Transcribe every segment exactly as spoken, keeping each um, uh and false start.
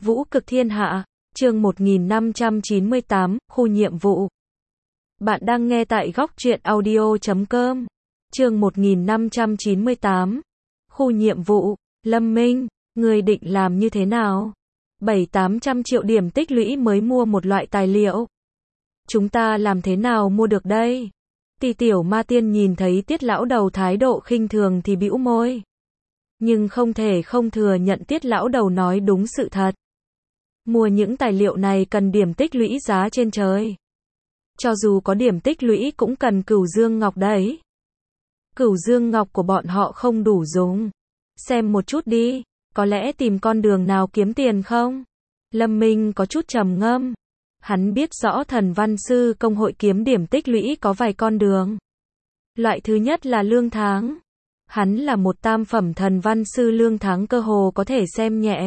Vũ cực thiên hạ, chương một nghìn năm trăm chín mươi tám, khu nhiệm vụ. Bạn đang nghe tại góc truyện audio chấm com. Chương một nghìn năm trăm chín mươi tám, khu nhiệm vụ. Lâm Minh, người định làm như thế nào? Bảy tám trăm triệu điểm tích lũy mới mua một loại tài liệu. Chúng ta làm thế nào mua được đây? Tỳ tiểu ma tiên nhìn thấy Tiết lão đầu thái độ khinh thường thì bĩu môi. Nhưng không thể không thừa nhận Tiết lão đầu nói đúng sự thật. Mua những tài liệu này cần điểm tích lũy giá trên trời. Cho dù có điểm tích lũy cũng cần cửu dương ngọc đấy. Cửu dương ngọc của bọn họ không đủ dùng. Xem một chút đi, có lẽ tìm con đường nào kiếm tiền không? Lâm Minh có chút trầm ngâm. Hắn biết rõ thần văn sư công hội kiếm điểm tích lũy có vài con đường. Loại thứ nhất là lương tháng. Hắn là một tam phẩm thần văn sư, lương tháng cơ hồ có thể xem nhẹ.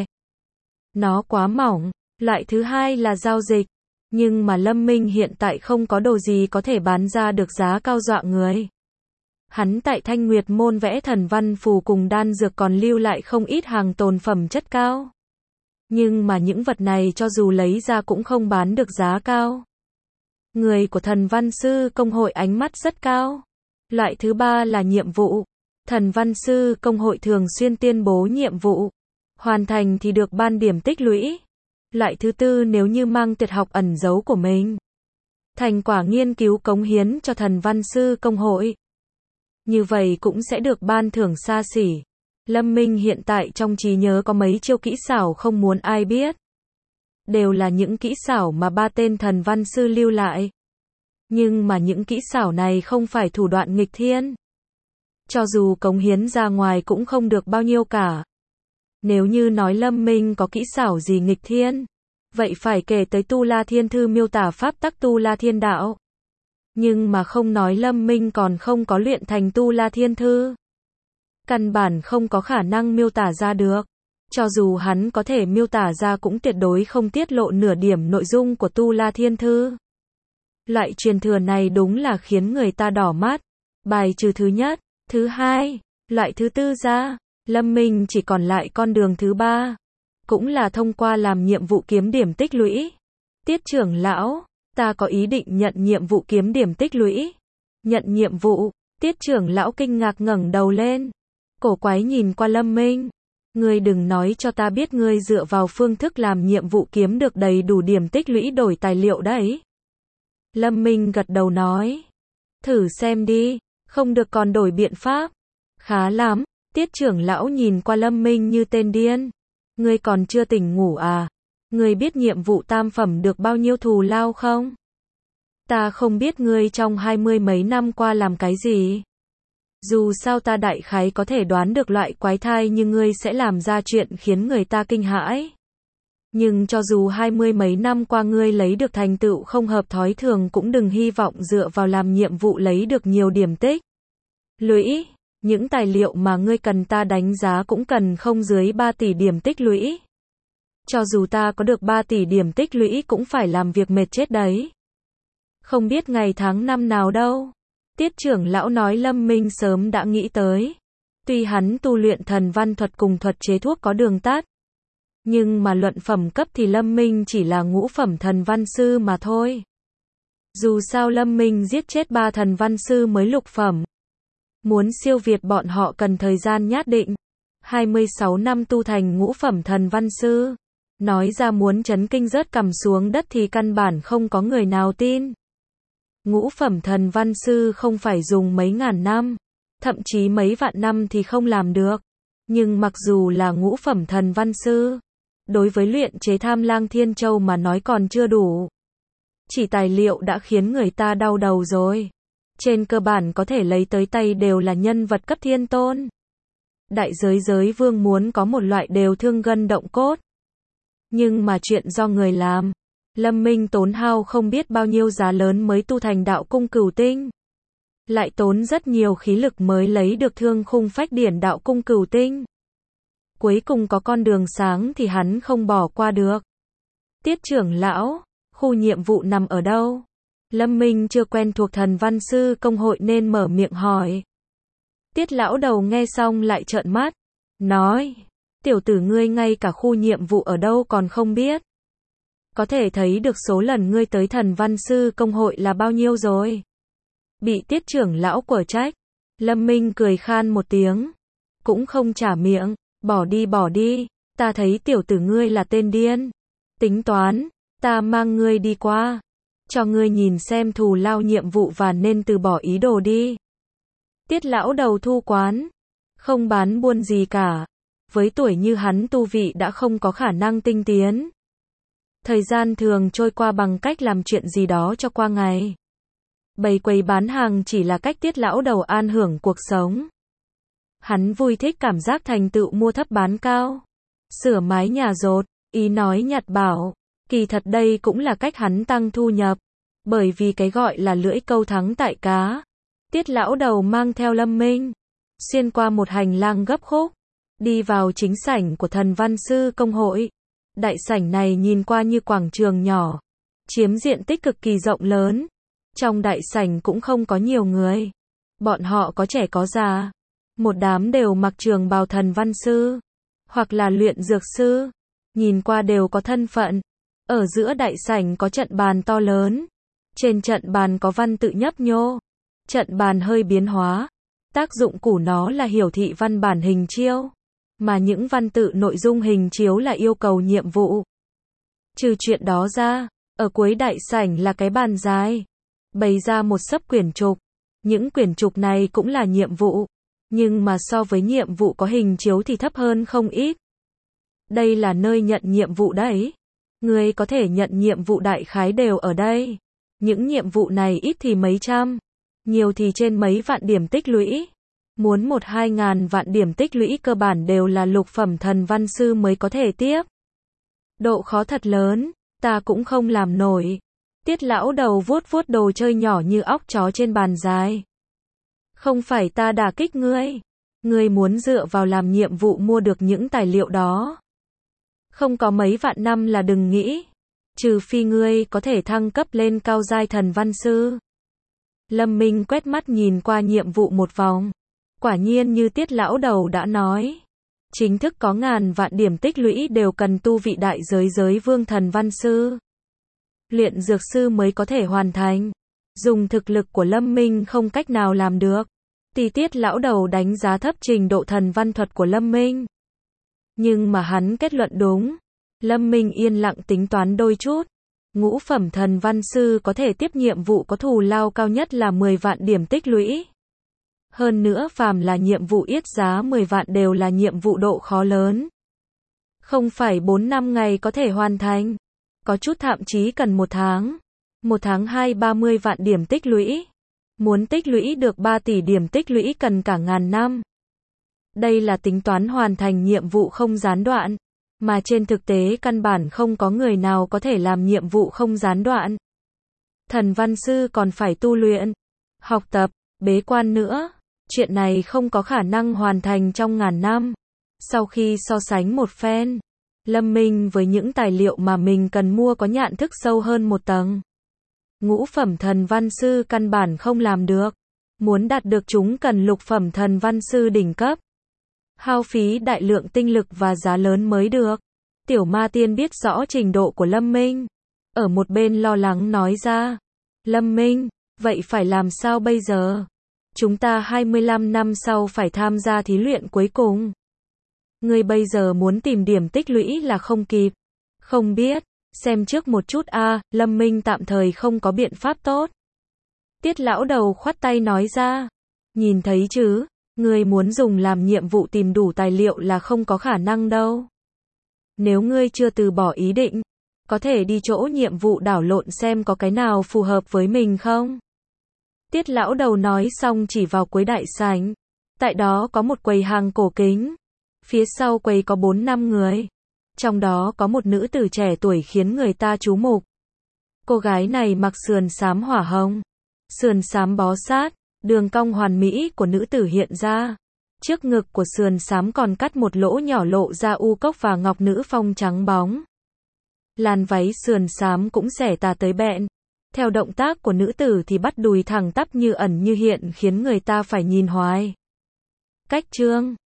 Nó quá mỏng. Loại thứ hai là giao dịch. Nhưng mà Lâm Minh hiện tại không có đồ gì có thể bán ra được giá cao dọa người. Hắn tại Thanh Nguyệt môn vẽ thần văn phù cùng đan dược còn lưu lại không ít hàng tồn phẩm chất cao. Nhưng mà những vật này cho dù lấy ra cũng không bán được giá cao. Người của thần văn sư công hội ánh mắt rất cao. Loại thứ ba là nhiệm vụ. Thần văn sư công hội thường xuyên tuyên bố nhiệm vụ. Hoàn thành thì được ban điểm tích lũy. Loại thứ tư nếu như mang tuyệt học ẩn giấu của mình. Thành quả nghiên cứu cống hiến cho thần văn sư công hội. Như vậy cũng sẽ được ban thưởng xa xỉ. Lâm Minh hiện tại trong trí nhớ có mấy chiêu kỹ xảo không muốn ai biết. Đều là những kỹ xảo mà ba tên thần văn sư lưu lại. Nhưng mà những kỹ xảo này không phải thủ đoạn nghịch thiên. Cho dù cống hiến ra ngoài cũng không được bao nhiêu cả. Nếu như nói Lâm Minh có kỹ xảo gì nghịch thiên, vậy phải kể tới Tu La Thiên Thư miêu tả pháp tắc Tu La Thiên Đạo. Nhưng mà không nói Lâm Minh còn không có luyện thành Tu La Thiên Thư. Căn bản không có khả năng miêu tả ra được. Cho dù hắn có thể miêu tả ra cũng tuyệt đối không tiết lộ nửa điểm nội dung của Tu La Thiên Thư. Loại truyền thừa này đúng là khiến người ta đỏ mắt. Bài trừ thứ nhất, thứ hai, loại thứ tư ra, Lâm Minh chỉ còn lại con đường thứ ba. Cũng là thông qua làm nhiệm vụ kiếm điểm tích lũy. Tiết trưởng lão, ta có ý định nhận nhiệm vụ kiếm điểm tích lũy. Nhận nhiệm vụ, Tiết trưởng lão kinh ngạc ngẩng đầu lên. Cổ quái nhìn qua Lâm Minh. Ngươi đừng nói cho ta biết ngươi dựa vào phương thức làm nhiệm vụ kiếm được đầy đủ điểm tích lũy đổi tài liệu đấy. Lâm Minh gật đầu nói. Thử xem đi, không được còn đổi biện pháp. Khá lắm, Tiết trưởng lão nhìn qua Lâm Minh như tên điên. Ngươi còn chưa tỉnh ngủ à? Ngươi biết nhiệm vụ tam phẩm được bao nhiêu thù lao không? Ta không biết ngươi trong hai mươi mấy năm qua làm cái gì. Dù sao ta đại khái có thể đoán được loại quái thai như ngươi sẽ làm ra chuyện khiến người ta kinh hãi. Nhưng cho dù hai mươi mấy năm qua ngươi lấy được thành tựu không hợp thói thường cũng đừng hy vọng dựa vào làm nhiệm vụ lấy được nhiều điểm tích lũy. Những tài liệu mà ngươi cần ta đánh giá cũng cần không dưới ba tỷ điểm tích lũy. Cho dù ta có được ba tỷ điểm tích lũy cũng phải làm việc mệt chết đấy. Không biết ngày tháng năm nào đâu. Tiết trưởng lão nói Lâm Minh sớm đã nghĩ tới. Tuy hắn tu luyện thần văn thuật cùng thuật chế thuốc có đường tắt. Nhưng mà luận phẩm cấp thì Lâm Minh chỉ là ngũ phẩm thần văn sư mà thôi. Dù sao Lâm Minh giết chết ba thần văn sư mới lục phẩm. Muốn siêu việt bọn họ cần thời gian nhất định. hai mươi sáu năm tu thành ngũ phẩm thần văn sư. Nói ra muốn chấn kinh rớt cằm xuống đất thì căn bản không có người nào tin. Ngũ phẩm thần văn sư không phải dùng mấy ngàn năm, thậm chí mấy vạn năm thì không làm được. Nhưng mặc dù là ngũ phẩm thần văn sư, đối với luyện chế Tham Lang Thiên Châu mà nói còn chưa đủ. Chỉ tài liệu đã khiến người ta đau đầu rồi. Trên cơ bản có thể lấy tới tay đều là nhân vật cấp thiên tôn. Đại giới giới vương muốn có một loại đều thương gân động cốt. Nhưng mà chuyện do người làm. Lâm Minh tốn hao không biết bao nhiêu giá lớn mới tu thành đạo cung cửu tinh. Lại tốn rất nhiều khí lực mới lấy được thương khung phách điển đạo cung cửu tinh. Cuối cùng có con đường sáng thì hắn không bỏ qua được. Tiết trưởng lão, khu nhiệm vụ nằm ở đâu? Lâm Minh chưa quen thuộc thần văn sư công hội nên mở miệng hỏi. Tiết lão đầu nghe xong lại trợn mắt. Nói, Tiểu tử ngươi ngay cả khu nhiệm vụ ở đâu còn không biết. Có thể thấy được số lần ngươi tới thần văn sư công hội là bao nhiêu rồi. Bị Tiết trưởng lão của trách. Lâm Minh cười khan một tiếng. Cũng không trả miệng. Bỏ đi bỏ đi. Ta thấy tiểu tử ngươi là tên điên. Tính toán. Ta mang ngươi đi qua. Cho ngươi nhìn xem thù lao nhiệm vụ và nên từ bỏ ý đồ đi. Tiết lão đầu thu quán. Không bán buôn gì cả. Với tuổi như hắn tu vị đã không có khả năng tinh tiến. Thời gian thường trôi qua bằng cách làm chuyện gì đó cho qua ngày. Bày quầy bán hàng chỉ là cách Tiết lão đầu an hưởng cuộc sống. Hắn vui thích cảm giác thành tựu mua thấp bán cao. Sửa mái nhà dột, ý nói nhặt bảo. Kỳ thật đây cũng là cách hắn tăng thu nhập. Bởi vì cái gọi là lưỡi câu thắng tại cá. Tiết lão đầu mang theo Lâm Minh. Xuyên qua một hành lang gấp khúc. Đi vào chính sảnh của thần văn sư công hội. Đại sảnh này nhìn qua như quảng trường nhỏ. Chiếm diện tích cực kỳ rộng lớn. Trong đại sảnh cũng không có nhiều người. Bọn họ có trẻ có già. Một đám đều mặc trường bào thần văn sư. Hoặc là luyện dược sư. Nhìn qua đều có thân phận. Ở giữa đại sảnh có trận bàn to lớn. Trên trận bàn có văn tự nhấp nhô. Trận bàn hơi biến hóa. Tác dụng của nó là hiển thị văn bản hình chiếu. Mà những văn tự nội dung hình chiếu là yêu cầu nhiệm vụ. Trừ chuyện đó ra, ở cuối đại sảnh là cái bàn dài. Bày ra một xấp quyển trục. Những quyển trục này cũng là nhiệm vụ. Nhưng mà so với nhiệm vụ có hình chiếu thì thấp hơn không ít. Đây là nơi nhận nhiệm vụ đấy. Người có thể nhận nhiệm vụ đại khái đều ở đây. Những nhiệm vụ này ít thì mấy trăm. Nhiều thì trên mấy vạn điểm tích lũy. Muốn một hai ngàn vạn điểm tích lũy cơ bản đều là lục phẩm thần văn sư mới có thể tiếp. Độ khó thật lớn, ta cũng không làm nổi. Tiết lão đầu vuốt vuốt đồ chơi nhỏ như óc chó trên bàn dài. Không phải ta đả kích ngươi. Ngươi muốn dựa vào làm nhiệm vụ mua được những tài liệu đó. Không có mấy vạn năm là đừng nghĩ. Trừ phi ngươi có thể thăng cấp lên cao giai thần văn sư. Lâm Minh quét mắt nhìn qua nhiệm vụ một vòng. Quả nhiên như Tiết lão đầu đã nói. Chính thức có ngàn vạn điểm tích lũy đều cần tu vị đại giới giới vương thần văn sư. Luyện dược sư mới có thể hoàn thành. Dùng thực lực của Lâm Minh không cách nào làm được. Thì Tiết lão đầu đánh giá thấp trình độ thần văn thuật của Lâm Minh. Nhưng mà hắn kết luận đúng. Lâm Minh yên lặng tính toán đôi chút. Ngũ phẩm thần văn sư có thể tiếp nhiệm vụ có thù lao cao nhất là mười vạn điểm tích lũy. Hơn nữa phàm là nhiệm vụ yết giá mười vạn đều là nhiệm vụ độ khó lớn. Không phải bốn năm ngày có thể hoàn thành. Có chút thậm chí cần một tháng. Một tháng hai ba mươi vạn điểm tích lũy. Muốn tích lũy được ba tỷ điểm tích lũy cần cả ngàn năm. Đây là tính toán hoàn thành nhiệm vụ không gián đoạn. Mà trên thực tế căn bản không có người nào có thể làm nhiệm vụ không gián đoạn. Thần văn sư còn phải tu luyện, học tập, bế quan nữa. Chuyện này không có khả năng hoàn thành trong ngàn năm. Sau khi so sánh một phen, Lâm Minh với những tài liệu mà mình cần mua có nhận thức sâu hơn một tầng. Ngũ phẩm thần văn sư căn bản không làm được. Muốn đạt được chúng cần lục phẩm thần văn sư đỉnh cấp. Hao phí đại lượng tinh lực và giá lớn mới được. Tiểu Ma Tiên biết rõ trình độ của Lâm Minh. Ở một bên lo lắng nói ra. Lâm Minh, vậy phải làm sao bây giờ? Chúng ta hai mươi lăm năm sau phải tham gia thí luyện cuối cùng. Ngươi bây giờ muốn tìm điểm tích lũy là không kịp. Không biết, xem trước một chút a, à, Lâm Minh tạm thời không có biện pháp tốt. Tiết lão đầu khoát tay nói ra. Nhìn thấy chứ, ngươi muốn dùng làm nhiệm vụ tìm đủ tài liệu là không có khả năng đâu. Nếu ngươi chưa từ bỏ ý định, có thể đi chỗ nhiệm vụ đảo lộn xem có cái nào phù hợp với mình không? Tiết lão đầu nói xong chỉ vào cuối đại sảnh. Tại đó có một quầy hàng cổ kính. Phía sau quầy có bốn năm người. Trong đó có một nữ tử trẻ tuổi khiến người ta chú mục. Cô gái này mặc sườn xám hỏa hồng. Sườn xám bó sát, đường cong hoàn mỹ của nữ tử hiện ra. Trước ngực của sườn xám còn cắt một lỗ nhỏ lộ ra u cốc và ngọc nữ phong trắng bóng. Làn váy sườn xám cũng xẻ tà tới bẹn. Theo động tác của nữ tử thì bắt đùi thẳng tắp như ẩn như hiện khiến người ta phải nhìn hoài. Cách chương